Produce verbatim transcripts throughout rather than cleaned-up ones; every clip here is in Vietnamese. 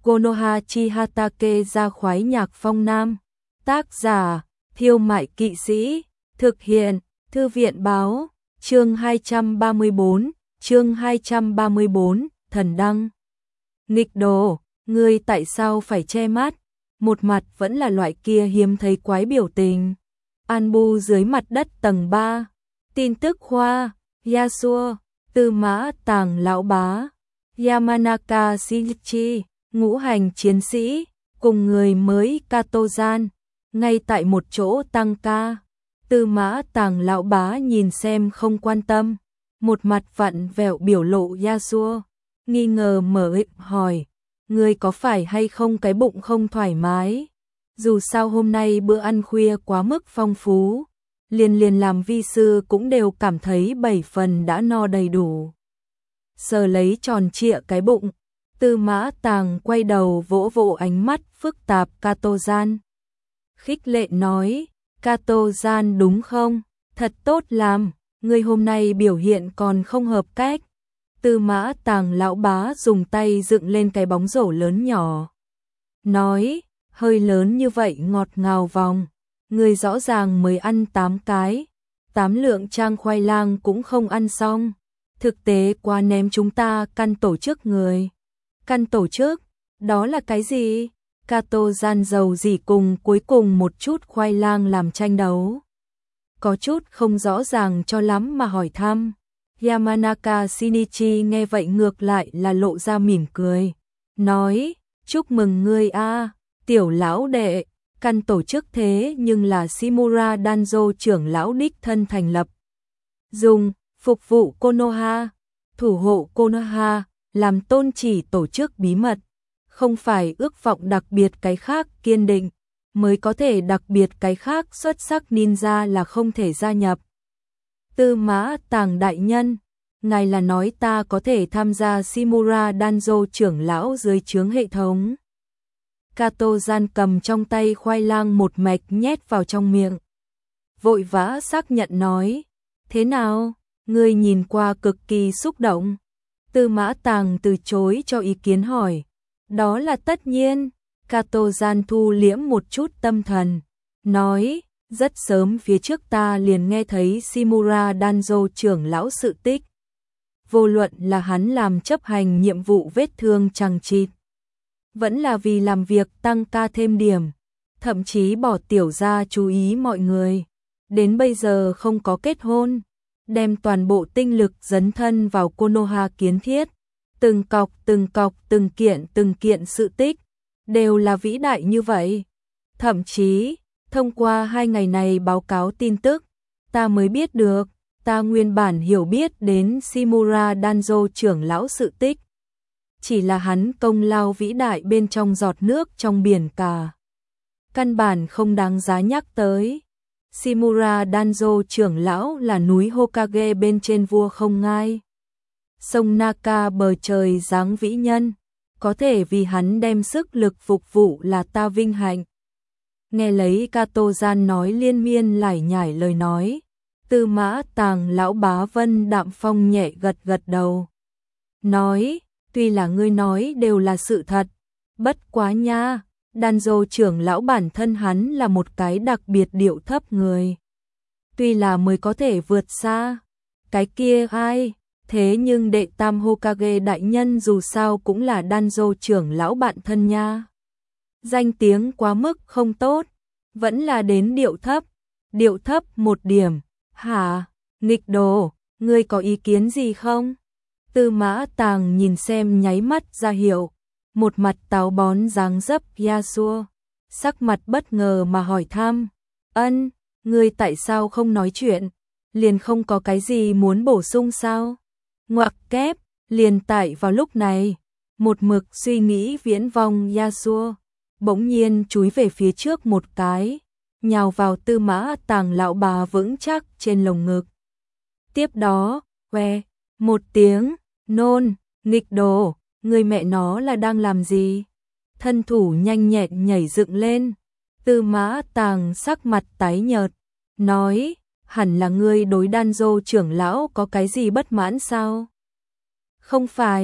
Konoha Chihatake ra khoái nhạc phong nam. Tác giả, Thiêu Mại Kỵ Sĩ. Thực hiện, Thư viện Báo. Chương hai trăm ba mươi bốn, chương hai trăm ba mươi bốn, thần đăng. Nghịch đồ, ngươi tại sao phải che mắt? Một mặt vẫn là loại kia hiếm thấy quái biểu tình. Anbu dưới mặt đất tầng ba. Tin tức khoa, Yasuo, Tư Mã Tàng lão bá, Yamanaka Shinichi, ngũ hành chiến sĩ, cùng người mới Katozan, ngay tại một chỗ tăng ca. Tư Mã Tàng lão bá nhìn xem không quan tâm, một mặt vặn vẹo biểu lộ Yasuo, nghi ngờ mở miệng hỏi, ngươi có phải hay không cái bụng không thoải mái? Dù sao hôm nay bữa ăn khuya quá mức phong phú, liền liền làm vi sư cũng đều cảm thấy bảy phần đã no đầy đủ. Sờ lấy tròn trịa cái bụng, Tư Mã Tàng quay đầu vỗ vỗ ánh mắt phức tạp Katozan. Khích lệ nói, Katozan đúng không? Thật tốt làm, ngươi hôm nay biểu hiện còn không hợp cách. Tư Mã Tàng lão bá dùng tay dựng lên cái bóng rổ lớn nhỏ. Nói, hơi lớn như vậy ngọt ngào vòng, ngươi rõ ràng mới ăn tám cái, tám lượng trang khoai lang cũng không ăn xong. Thực tế quá ném chúng ta căn tổ chức người. Căn tổ chức, đó là cái gì? Katozan giàu gì cùng cuối cùng một chút khoai lang làm tranh đấu. Có chút không rõ ràng cho lắm mà hỏi thăm. Yamanaka Shinichi nghe vậy ngược lại là lộ ra mỉm cười. Nói, chúc mừng ngươi a, tiểu lão đệ, căn tổ chức thế nhưng là Shimura Danzo trưởng lão đích thân thành lập. Dùng, phục vụ Konoha, thủ hộ Konoha, làm tôn chỉ tổ chức bí mật. Không phải ước vọng đặc biệt cái khác kiên định, mới có thể đặc biệt cái khác xuất sắc ninja là không thể gia nhập. Tư Mã Tàng đại nhân, ngài là nói ta có thể tham gia Shimura Danzo trưởng lão dưới trướng hệ thống. Katozan cầm trong tay khoai lang một mạch nhét vào trong miệng. Vội vã xác nhận nói, thế nào, ngươi nhìn qua cực kỳ xúc động. Tư Mã Tàng từ chối cho ý kiến hỏi, đó là tất nhiên. Katozan thu liễm một chút tâm thần, nói, rất sớm phía trước ta liền nghe thấy Shimura Danzo trưởng lão sự tích. Vô luận là hắn làm chấp hành nhiệm vụ vết thương chằng chịt, vẫn là vì làm việc tăng ca thêm điểm, thậm chí bỏ tiểu ra chú ý mọi người, đến bây giờ không có kết hôn, đem toàn bộ tinh lực dấn thân vào Konoha kiến thiết, từng cọc từng cọc từng kiện từng kiện sự tích, đều là vĩ đại như vậy. Thậm chí, thông qua hai ngày này báo cáo tin tức, ta mới biết được, ta nguyên bản hiểu biết đến Shimura Danzo trưởng lão sự tích. Chỉ là hắn công lao vĩ đại bên trong giọt nước trong biển cả. Căn bản không đáng giá nhắc tới. Shimura Danzo trưởng lão là núi Hokage bên trên vua không ngai. Sông Naka bờ trời dáng vĩ nhân, có thể vì hắn đem sức lực phục vụ là ta vinh hạnh. Nghe lấy Katozan nói liên miên lải nhải lời nói, Tư Mã Tàng lão bá Vân đạm phong nhẹ gật gật đầu. Nói, tuy là ngươi nói đều là sự thật, bất quá nha, Danzo trưởng lão bản thân hắn là một cái đặc biệt điệu thấp người. Tuy là mới có thể vượt xa, cái kia ai, thế nhưng đệ tam Hokage đại nhân dù sao cũng là Danzo trưởng lão bạn thân nha. Danh tiếng quá mức không tốt, vẫn là đến điệu thấp, điệu thấp một điểm, hả, nghịch đồ, ngươi có ý kiến gì không? Tư Mã Tàng nhìn xem nháy mắt ra hiệu, một mặt táo bón dáng dấp Yasuo, sắc mặt bất ngờ mà hỏi thăm, ân, ngươi tại sao không nói chuyện, liền không có cái gì muốn bổ sung sao? Ngoặc kép, liền tại vào lúc này, một mực suy nghĩ viễn vong Yasuo, bỗng nhiên chúi về phía trước một cái, nhào vào Tư Mã Tàng lão bà vững chắc trên lồng ngực. Tiếp đó, que, một tiếng, nôn, nghịch đồ, người mẹ nó là đang làm gì? Thân thủ nhanh nhẹn nhảy dựng lên, Tư Mã Tàng sắc mặt tái nhợt, nói, hẳn là ngươi đối Danzo trưởng lão có cái gì bất mãn sao? Không phải,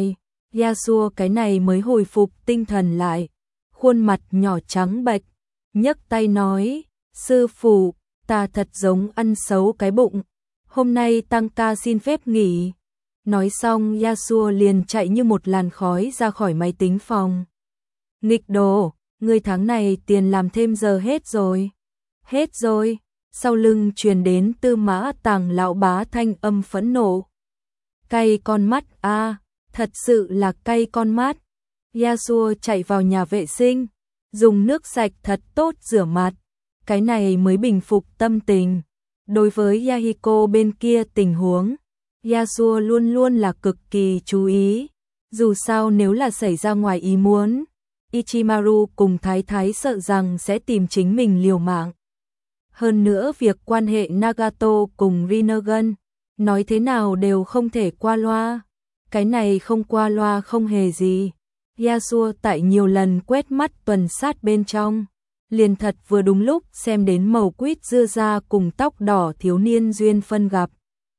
Yasuo cái này mới hồi phục tinh thần lại, khuôn mặt nhỏ trắng bệch, nhấc tay nói, sư phụ, ta thật giống ăn xấu cái bụng, hôm nay tăng ca xin phép nghỉ. Nói xong Yasuo liền chạy như một làn khói ra khỏi máy tính phòng. Nghịch đồ, ngươi tháng này tiền làm thêm giờ hết rồi. Hết rồi, sau lưng truyền đến Tư Mã Tàng lão bá thanh âm phẫn nộ. Cay con mắt a, à, thật sự là cay con mắt. Yasuo chạy vào nhà vệ sinh, dùng nước sạch thật tốt rửa mặt, cái này mới bình phục tâm tình. Đối với Yahiko bên kia tình huống, Yasuo luôn luôn là cực kỳ chú ý, dù sao nếu là xảy ra ngoài ý muốn, Ichimaru cùng Thái Thái sợ rằng sẽ tìm chính mình liều mạng. Hơn nữa việc quan hệ Nagato cùng Rinnegan, nói thế nào đều không thể qua loa, cái này không qua loa không hề gì. Yasuo tại nhiều lần quét mắt tuần sát bên trong, liền thật vừa đúng lúc xem đến màu quýt dưa da cùng tóc đỏ thiếu niên duyên phân gặp.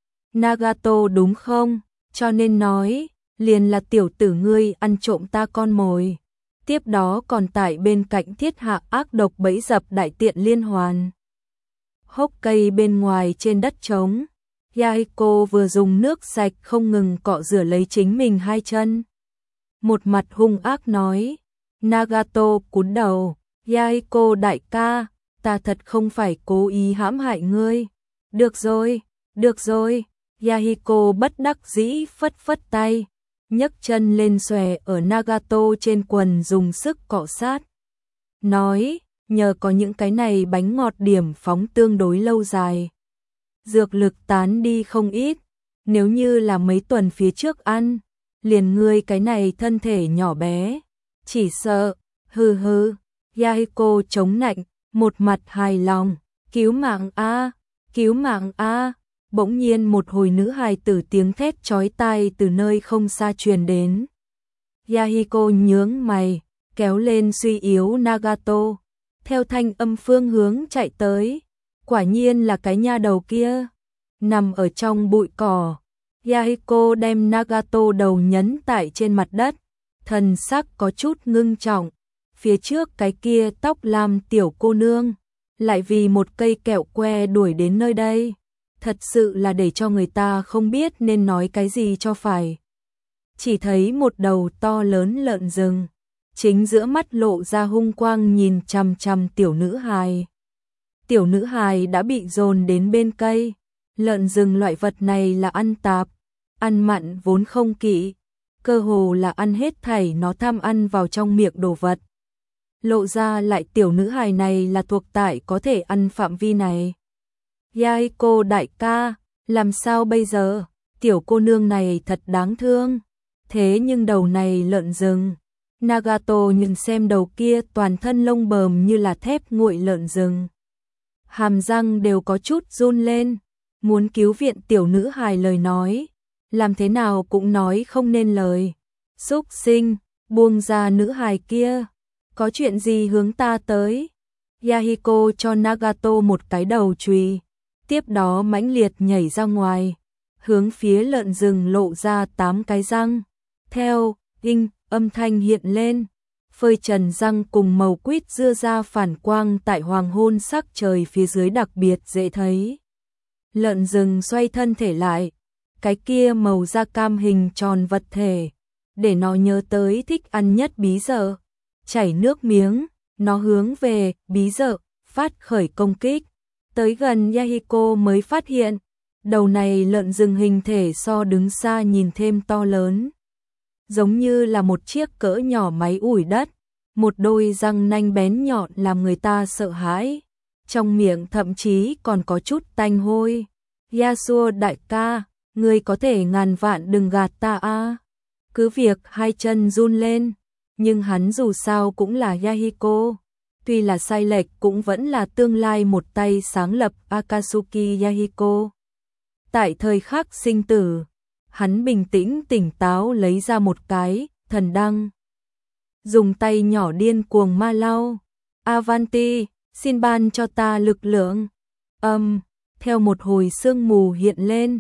Nagato đúng không? Cho nên nói, liền là tiểu tử ngươi ăn trộm ta con mồi. Tiếp đó còn tại bên cạnh thiết hạ ác độc bẫy dập đại tiện liên hoàn. Hốc cây bên ngoài trên đất trống, Yahiko vừa dùng nước sạch không ngừng cọ rửa lấy chính mình hai chân. Một mặt hung ác nói, Nagato cúi đầu, Yahiko đại ca, ta thật không phải cố ý hãm hại ngươi. Được rồi, được rồi, Yahiko bất đắc dĩ phất phất tay, nhấc chân lên xòe ở Nagato trên quần dùng sức cọ sát. Nói, nhờ có những cái này bánh ngọt điểm phóng tương đối lâu dài, dược lực tán đi không ít, nếu như là mấy tuần phía trước ăn, liền ngươi cái này thân thể nhỏ bé, chỉ sợ, hừ hừ, Yahiko chống nạnh, một mặt hài lòng, cứu mạng a, cứu mạng a. Bỗng nhiên một hồi nữ hài tử tiếng thét chói tai từ nơi không xa truyền đến. Yahiko nhướng mày, kéo lên suy yếu Nagato, theo thanh âm phương hướng chạy tới. Quả nhiên là cái nha đầu kia, nằm ở trong bụi cỏ. Yahiko đem Nagato đầu nhấn tại trên mặt đất, thần sắc có chút ngưng trọng. Phía trước cái kia tóc lam tiểu cô nương, lại vì một cây kẹo que đuổi đến nơi đây. Thật sự là để cho người ta không biết nên nói cái gì cho phải. Chỉ thấy một đầu to lớn lợn rừng, chính giữa mắt lộ ra hung quang nhìn chằm chằm tiểu nữ hài. Tiểu nữ hài đã bị dồn đến bên cây. Lợn rừng loại vật này là ăn tạp, ăn mặn vốn không kỵ, cơ hồ là ăn hết thảy nó tham ăn vào trong miệng đồ vật. Lộ ra lại tiểu nữ hài này là thuộc tại có thể ăn phạm vi này. Yahiko đại ca, làm sao bây giờ? Tiểu cô nương này thật đáng thương. Thế nhưng đầu này lợn rừng. Nagato nhìn xem đầu kia toàn thân lông bờm như là thép nguội lợn rừng. Hàm răng đều có chút run lên. Muốn cứu viện tiểu nữ hài lời nói. Làm thế nào cũng nói không nên lời. Xúc sinh, buông ra nữ hài kia. Có chuyện gì hướng ta tới? Yahiko cho Nagato một cái đầu chùy, tiếp đó mãnh liệt nhảy ra ngoài, hướng phía lợn rừng lộ ra tám cái răng. Theo, đinh, âm thanh hiện lên, phơi trần răng cùng màu quýt dưa da phản quang tại hoàng hôn sắc trời phía dưới đặc biệt dễ thấy. Lợn rừng xoay thân thể lại, cái kia màu da cam hình tròn vật thể, để nó nhớ tới thích ăn nhất bí dợ. Chảy nước miếng, nó hướng về bí dợ, phát khởi công kích. Tới gần Yahiko mới phát hiện, đầu này lợn rừng hình thể so đứng xa nhìn thêm to lớn. Giống như là một chiếc cỡ nhỏ máy ủi đất, một đôi răng nanh bén nhọn làm người ta sợ hãi. Trong miệng thậm chí còn có chút tanh hôi. Yasuo đại ca, ngươi có thể ngàn vạn đừng gạt ta a. Cứ việc hai chân run lên, nhưng hắn dù sao cũng là Yahiko. Tuy là sai lệch cũng vẫn là tương lai một tay sáng lập Akatsuki Yahiko. Tại thời khắc sinh tử, hắn bình tĩnh tỉnh táo lấy ra một cái thần đăng. Dùng tay nhỏ điên cuồng ma lau. Avanti, xin ban cho ta lực lượng. Âm, um, theo một hồi sương mù hiện lên,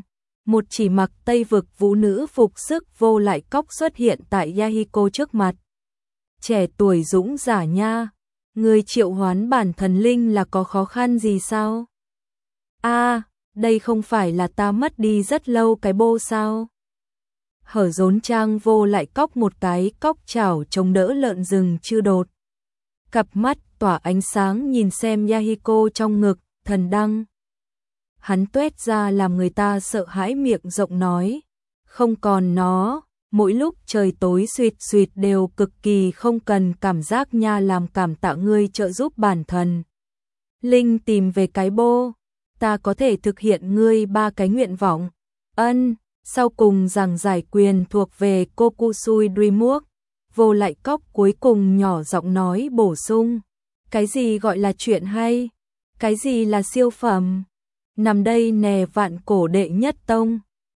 một chỉ mặc Tây vực vũ nữ phục sức Vô Lại Cóc xuất hiện tại Yahiko trước mặt. Trẻ tuổi dũng giả nha, người triệu hoán bản thần linh là có khó khăn gì sao? A, à, đây không phải là ta mất đi rất lâu cái bô sao? Hở rốn trang Vô Lại Cóc một cái cóc chảo chống đỡ lợn rừng chư đột. Cặp mắt tỏa ánh sáng nhìn xem Yahiko trong ngực, thần đăng. Hắn tuét ra làm người ta sợ hãi miệng rộng nói, không còn nó, mỗi lúc trời tối suyệt suyệt đều cực kỳ không cần cảm giác nha, làm cảm tạ ngươi trợ giúp bản thần linh tìm về cái bô, ta có thể thực hiện ngươi ba cái nguyện vọng. Ân, sau cùng rằng giải quyền thuộc về Kokusui Dreamworks. Vô Lại Cóc cuối cùng nhỏ giọng nói bổ sung, cái gì gọi là chuyện hay, cái gì là siêu phẩm, nằm đây nè vạn cổ đệ nhất tông.